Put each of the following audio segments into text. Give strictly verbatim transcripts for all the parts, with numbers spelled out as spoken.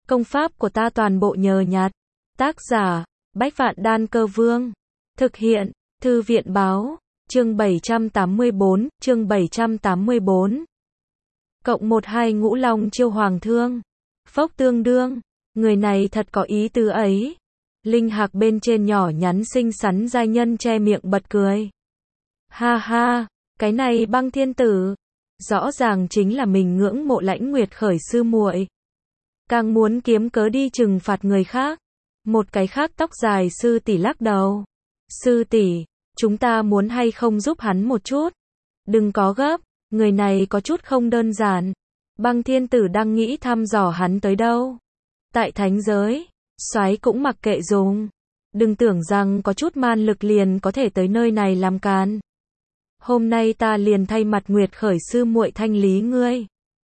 Công pháp của ta toàn bộ nhờ nhặt. Tác giả, Bách Vạn Đan Cơ Vương. Thực hiện, Thư viện Báo. Chương bảy trăm tám mươi bốn, chương bảy trăm tám mươi bốn. Cộng một hai Ngũ Long Chiêu Hoàng Thương. Phốc tương đương, người này thật có ý tứ ấy. Linh hạc bên trên nhỏ nhắn xinh xắn giai nhân che miệng bật cười. Ha ha, cái này Băng Thiên Tử, rõ ràng chính là mình ngưỡng mộ Lãnh Nguyệt khởi sư muội. Càng muốn kiếm cớ đi trừng phạt người khác. Một cái khác tóc dài sư tỷ lắc đầu. Sư tỷ, chúng ta muốn hay không giúp hắn một chút? Đừng có gấp, người này có chút không đơn giản. Băng Thiên Tử đang nghĩ thăm dò hắn tới đâu. Tại thánh giới, soái cũng mặc kệ dùng. Đừng tưởng rằng có chút man lực liền có thể tới nơi này làm càn. Hôm nay ta liền thay mặt Nguyệt khởi sư muội thanh lý ngươi.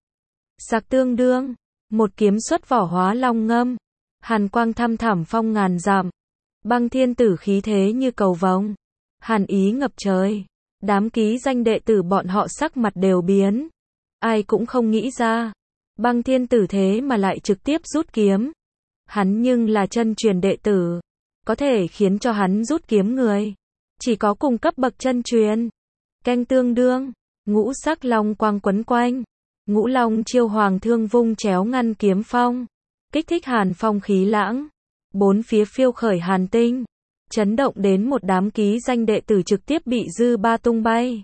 Sặc tương đương, một kiếm xuất vỏ hóa long ngâm. Hàn quang thăm thẳm phong ngàn dặm. Băng Thiên Tử khí thế như cầu vồng. Hàn ý ngập trời. Đám ký danh đệ tử bọn họ sắc mặt đều biến. Ai cũng không nghĩ ra. Băng Thiên Tử thế mà lại trực tiếp rút kiếm. Hắn nhưng là chân truyền đệ tử. Có thể khiến cho hắn rút kiếm người. Chỉ có cùng cấp bậc chân truyền. Canh tương đương. Ngũ sắc long quang quấn quanh. Ngũ Long Chiêu Hoàng Thương vung chéo ngăn kiếm phong. Kích thích hàn phong khí lãng. Bốn phía phiêu khởi hàn tinh. Chấn động đến một đám ký danh đệ tử trực tiếp bị dư ba tung bay.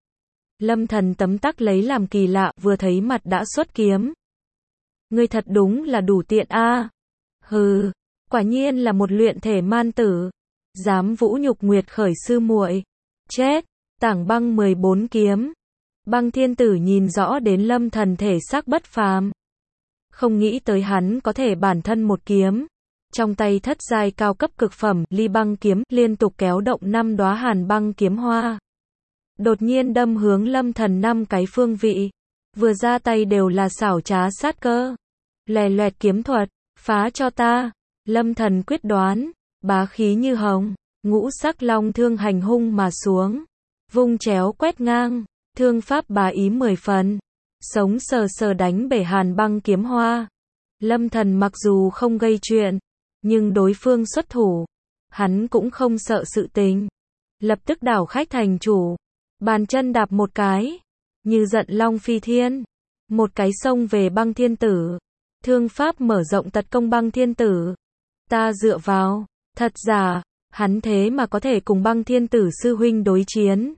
Lâm Thần tấm tắc lấy làm kỳ lạ, vừa thấy mặt đã xuất kiếm. Ngươi thật đúng là đủ tiện a. À. Hừ, quả nhiên là một luyện thể man tử. Dám vũ nhục Nguyệt khởi sư muội. Chết, Tảng Băng mười bốn kiếm. Băng Thiên Tử nhìn rõ đến Lâm Thần thể xác bất phàm. Không nghĩ tới hắn có thể bản thân một kiếm. Trong tay thất giai cao cấp cực phẩm ly băng kiếm liên tục kéo động năm đóa hàn băng kiếm hoa. Đột nhiên đâm hướng Lâm Thần năm cái phương vị. Vừa ra tay đều là xảo trá sát cơ. Lè loẹt kiếm thuật, phá cho ta. Lâm Thần quyết đoán, bá khí như hồng, ngũ sắc long thương hành hung mà xuống. Vung chéo quét ngang, thương pháp bá ý mười phần. Sống sờ sờ đánh bể hàn băng kiếm hoa. Lâm Thần mặc dù không gây chuyện, nhưng đối phương xuất thủ, hắn cũng không sợ sự tình. Lập tức đảo khách thành chủ, bàn chân đạp một cái, như giận long phi thiên, một cái xông về Băng Thiên Tử. Thương pháp mở rộng tật công Băng Thiên Tử. Ta dựa vào, thật giả, hắn thế mà có thể cùng Băng Thiên Tử sư huynh đối chiến.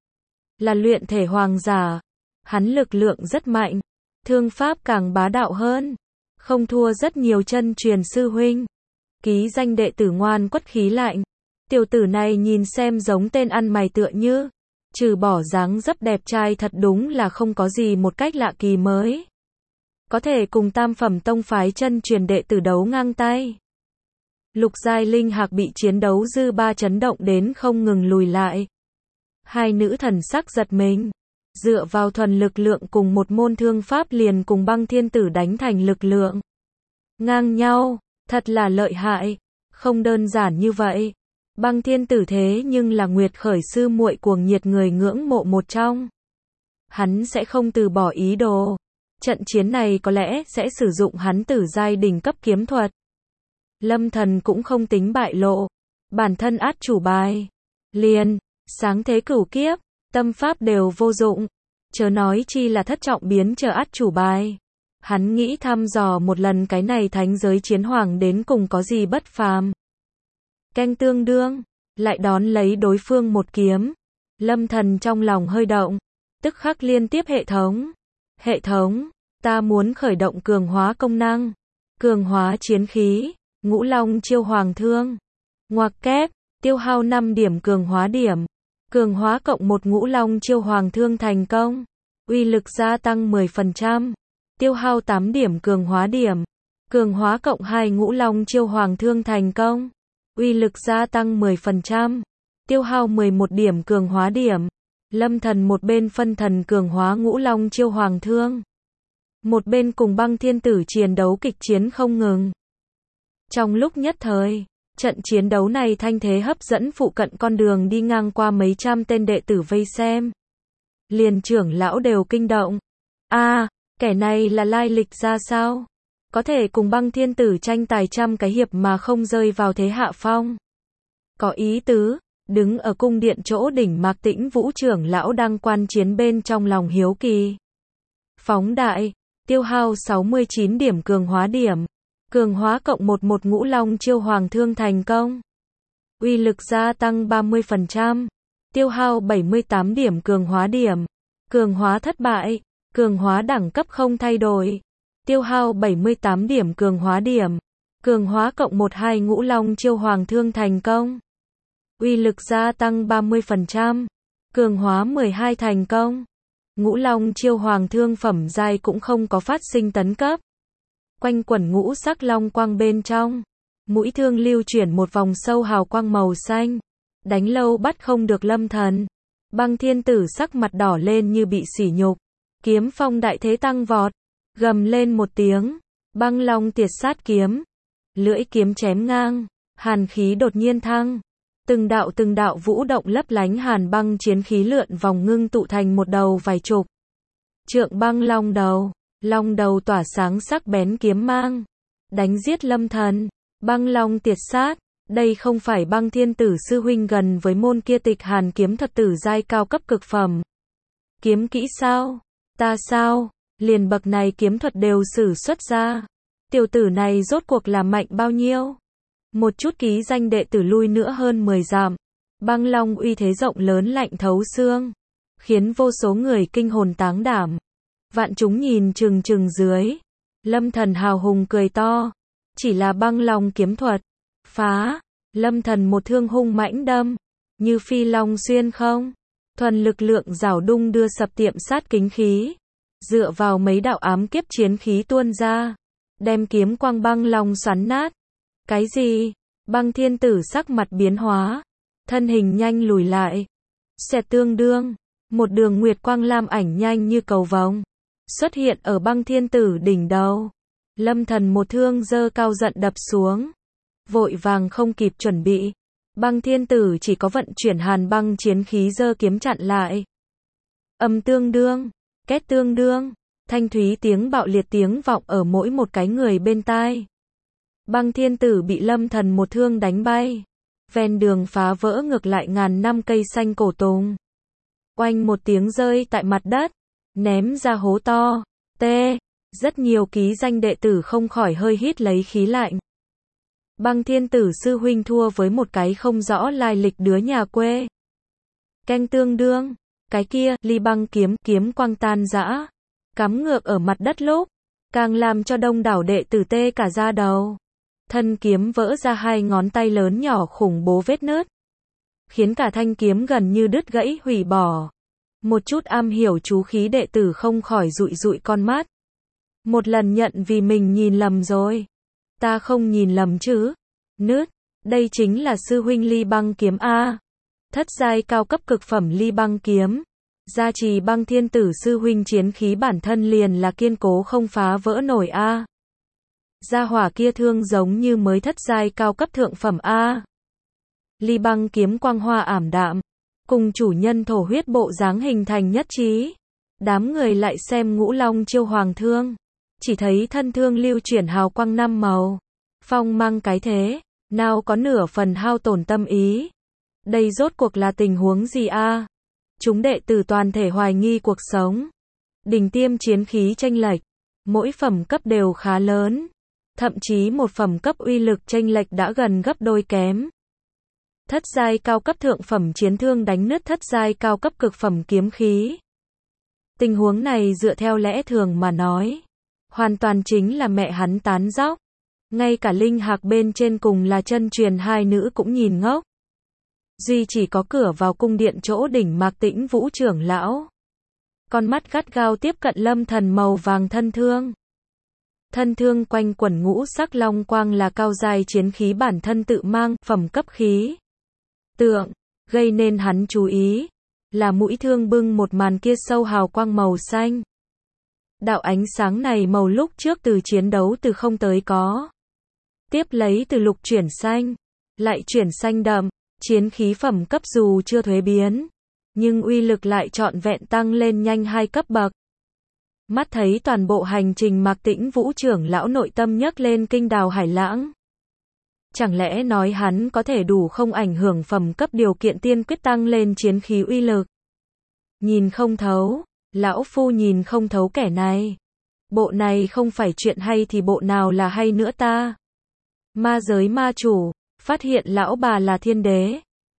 Là luyện thể hoàng giả, hắn lực lượng rất mạnh, thương pháp càng bá đạo hơn, không thua rất nhiều chân truyền sư huynh. Ký danh đệ tử ngoan quất khí lạnh. Tiểu tử này nhìn xem giống tên ăn mày tựa như, trừ bỏ dáng dấp đẹp trai thật đúng là không có gì một cách lạ kỳ mới. Có thể cùng tam phẩm tông phái chân truyền đệ tử đấu ngang tay. Lục giai linh hạc bị chiến đấu dư ba chấn động đến không ngừng lùi lại. Hai nữ thần sắc giật mình. Dựa vào thuần lực lượng cùng một môn thương pháp liền cùng Băng Thiên Tử đánh thành lực lượng ngang nhau. Thật là lợi hại, không đơn giản như vậy. Băng Thiên Tử thế nhưng là Nguyệt khởi sư muội cuồng nhiệt người ngưỡng mộ một trong. Hắn sẽ không từ bỏ ý đồ. Trận chiến này có lẽ sẽ sử dụng hắn tử giai đỉnh cấp kiếm thuật. Lâm Thần cũng không tính bại lộ. Bản thân át chủ bài. Liền, sáng thế cửu kiếp, tâm pháp đều vô dụng. Chớ nói chi là thất trọng biến chờ át chủ bài. Hắn nghĩ thăm dò một lần cái này thánh giới chiến hoàng đến cùng có gì bất phàm. Canh tương đương, lại đón lấy đối phương một kiếm. Lâm Thần trong lòng hơi động, tức khắc liên tiếp hệ thống. Hệ thống, ta muốn khởi động cường hóa công năng. Cường hóa chiến khí, Ngũ Long Chiêu Hoàng Thương. Ngoặc kép, tiêu hao năm điểm cường hóa điểm. Cường hóa cộng một Ngũ Long Chiêu Hoàng Thương thành công. Uy lực gia tăng mười phần trăm. Tiêu hao tám điểm cường hóa điểm. Cường hóa cộng hai Ngũ Long Chiêu Hoàng Thương thành công. Uy lực gia tăng mười phần trăm. Tiêu hao mười một điểm cường hóa điểm. Lâm Thần một bên phân thần cường hóa Ngũ Long Chiêu Hoàng Thương. Một bên cùng Băng Thiên Tử chiến đấu kịch chiến không ngừng. Trong lúc nhất thời, trận chiến đấu này thanh thế hấp dẫn phụ cận con đường đi ngang qua mấy trăm tên đệ tử vây xem. Liền trưởng lão đều kinh động. A, à, kẻ này là lai lịch ra sao? có thể cùng Băng Thiên Tử tranh tài trăm cái hiệp mà không rơi vào thế hạ phong. Có ý tứ, đứng ở cung điện chỗ đỉnh Mạc Tĩnh Vũ trưởng lão đang quan chiến bên trong lòng hiếu kỳ. Phóng đại, tiêu hao sáu mươi chín điểm cường hóa điểm. Cường hóa cộng một một ngũ long chiêu hoàng thương thành công. Uy lực gia tăng ba mươi phần trăm. Tiêu hao bảy mươi tám điểm cường hóa điểm. Cường hóa thất bại. Cường hóa đẳng cấp không thay đổi. Tiêu hao bảy mươi tám điểm cường hóa điểm. Cường hóa cộng một hai ngũ long chiêu hoàng thương thành công. Uy lực gia tăng ba mươi phần trăm. Cường hóa mười hai thành công. Ngũ long chiêu hoàng thương phẩm giai cũng không có phát sinh tấn cấp. Quanh quẩn ngũ sắc long quang bên trong. Mũi thương lưu chuyển một vòng sâu hào quang màu xanh. Đánh lâu bắt không được lâm thần. Băng Thiên Tử sắc mặt đỏ lên như bị sỉ nhục. Kiếm phong đại thế tăng vọt. Gầm lên một tiếng. Băng long tiệt sát kiếm. Lưỡi kiếm chém ngang. Hàn khí đột nhiên thăng. Từng đạo từng đạo vũ động lấp lánh hàn băng chiến khí lượn vòng ngưng tụ thành một đầu vài chục trượng băng long đầu. Long đầu tỏa sáng sắc bén kiếm mang. Đánh giết lâm thần. Băng long tiệt sát. Đây không phải Băng Thiên Tử sư huynh gần với môn kia tịch hàn kiếm thuật tử giai cao cấp cực phẩm. Kiếm kỹ sao? Ta sao? Liền bậc này kiếm thuật đều sử xuất ra. Tiểu tử này rốt cuộc là mạnh bao nhiêu? Một chút ký danh đệ tử lui nữa hơn mười dặm. Băng long uy thế rộng lớn lạnh thấu xương. Khiến vô số người kinh hồn táng đảm. Vạn chúng nhìn chừng chừng dưới. Lâm thần hào hùng cười to. Chỉ là băng long kiếm thuật. Phá. Lâm thần một thương hung mãnh đâm. Như phi long xuyên không. Thuần lực lượng rảo đung đưa sập tiệm sát kính khí. Dựa vào mấy đạo ám kiếp chiến khí tuôn ra. Đem kiếm quang băng long xoắn nát. Cái gì? Băng Thiên Tử sắc mặt biến hóa. Thân hình nhanh lùi lại. Xẹt tương đương. Một đường nguyệt quang lam ảnh nhanh như cầu vồng. Xuất hiện ở Băng Thiên Tử đỉnh đầu. Lâm thần một thương giơ cao giận đập xuống. Vội vàng không kịp chuẩn bị. Băng Thiên Tử chỉ có vận chuyển hàn băng chiến khí giơ kiếm chặn lại. Âm tương đương. Két tương đương. Thanh thúy tiếng bạo liệt tiếng vọng ở mỗi một cái người bên tai. Băng Thiên Tử bị lâm thần một thương đánh bay. Ven đường phá vỡ ngược lại ngàn năm cây xanh cổ tùng. Oanh một tiếng rơi tại mặt đất. Ném ra hố to. Tê. Rất nhiều ký danh đệ tử không khỏi hơi hít lấy khí lạnh. Băng Thiên Tử sư huynh thua với một cái không rõ lai lịch đứa nhà quê. Canh tương đương. Cái kia, ly băng kiếm, kiếm quang tan rã. Cắm ngược ở mặt đất lúc. Càng làm cho đông đảo đệ tử tê cả da đầu. Thân kiếm vỡ ra hai ngón tay lớn nhỏ khủng bố vết nứt. Khiến cả thanh kiếm gần như đứt gãy hủy bỏ. Một chút am hiểu chú khí đệ tử không khỏi dụi dụi con mắt. Một lần nhận vì mình nhìn lầm rồi. Ta không nhìn lầm chứ. Nứt. Đây chính là sư huynh ly băng kiếm A. Thất giai cao cấp cực phẩm ly băng kiếm. Gia trì Băng Thiên Tử sư huynh chiến khí bản thân liền là kiên cố không phá vỡ nổi A. Gia hỏa kia thương giống như mới thất giai cao cấp thượng phẩm A. Ly băng kiếm quang hoa ảm đạm. Cùng chủ nhân thổ huyết bộ dáng hình thành nhất trí. Đám người lại xem ngũ long chiêu hoàng thương. Chỉ thấy thân thương lưu chuyển hào quang năm màu. Phong mang cái thế. Nào có nửa phần hao tổn tâm ý. Đây rốt cuộc là tình huống gì a? Chúng đệ tử toàn thể hoài nghi cuộc sống. Đỉnh tiêm chiến khí chênh lệch. Mỗi phẩm cấp đều khá lớn. Thậm chí một phẩm cấp uy lực chênh lệch đã gần gấp đôi kém. Thất giai cao cấp thượng phẩm chiến thương đánh nứt thất giai cao cấp cực phẩm kiếm khí. Tình huống này dựa theo lẽ thường mà nói. Hoàn toàn chính là mẹ hắn tán dóc. Ngay cả linh hạc bên trên cùng là chân truyền hai nữ cũng nhìn ngốc. Duy chỉ có cửa vào cung điện chỗ đỉnh Mạc Tĩnh Vũ trưởng lão. Con mắt gắt gao tiếp cận lâm thần màu vàng thân thương. Thân thương quanh quẩn ngũ sắc long quang là cao giai chiến khí bản thân tự mang, phẩm cấp khí. Tượng, gây nên hắn chú ý. Là mũi thương bưng một màn kia sâu hào quang màu xanh. Đạo ánh sáng này màu lúc trước từ chiến đấu từ không tới có. Tiếp lấy từ lục chuyển xanh. Lại chuyển xanh đậm. Chiến khí phẩm cấp dù chưa thuế biến. Nhưng uy lực lại trọn vẹn tăng lên nhanh hai cấp bậc. Mắt thấy toàn bộ hành trình Mạc Tĩnh Vũ trưởng lão nội tâm nhấc lên kinh đào hải lãng. Chẳng lẽ nói hắn có thể đủ không ảnh hưởng phẩm cấp điều kiện tiên quyết tăng lên chiến khí uy lực? Nhìn không thấu, lão phu nhìn không thấu kẻ này. Bộ này không phải chuyện hay thì bộ nào là hay nữa ta? Ma giới ma chủ, phát hiện lão bà là thiên đế.